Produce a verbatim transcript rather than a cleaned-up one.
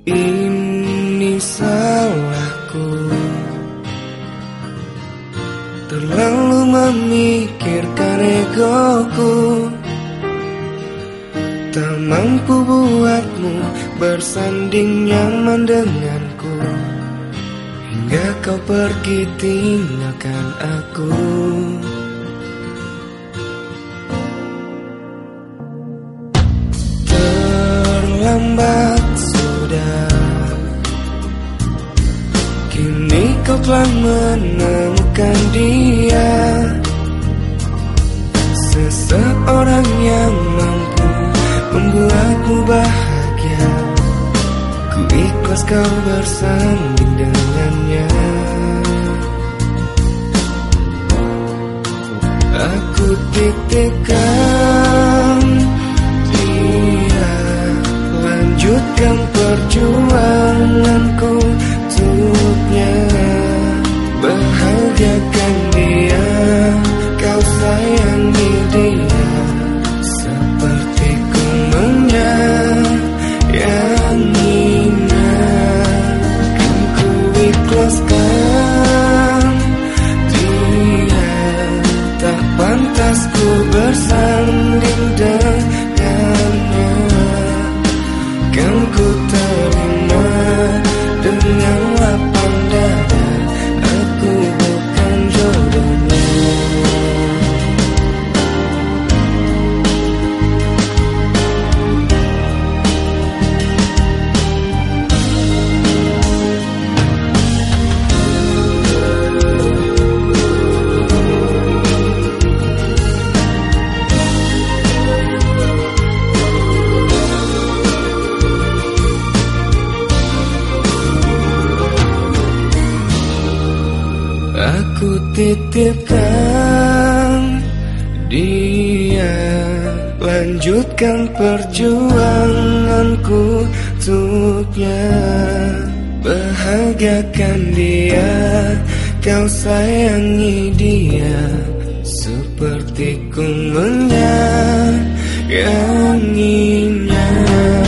Ini salahku, terlalu memikirkan egoku, tak mampu buatmu bersanding nyaman denganku, hingga kau pergi tinggalkan aku. Terlambat sudah, kini kau telah menemukan dia, seseorang yang mampu membuatmu bahagia. Ku ikhlas kau bersanding dengannya. Aku titipkan dia, lanjutkan perjuanganku untuknya. Bahagiakan dia, kau sayangi dia, seperti ku menyayanginya. Kan ku ikhlaskan dia, tak pantas ku bersanding dengannya. Kan ku terima dengan lapang dada, aku bukan jodohnya. Aku titipkan dia, lanjutkan perjuanganku untuknya. Bahagiakan dia, kau sayangi dia, seperti ku menyayanginya.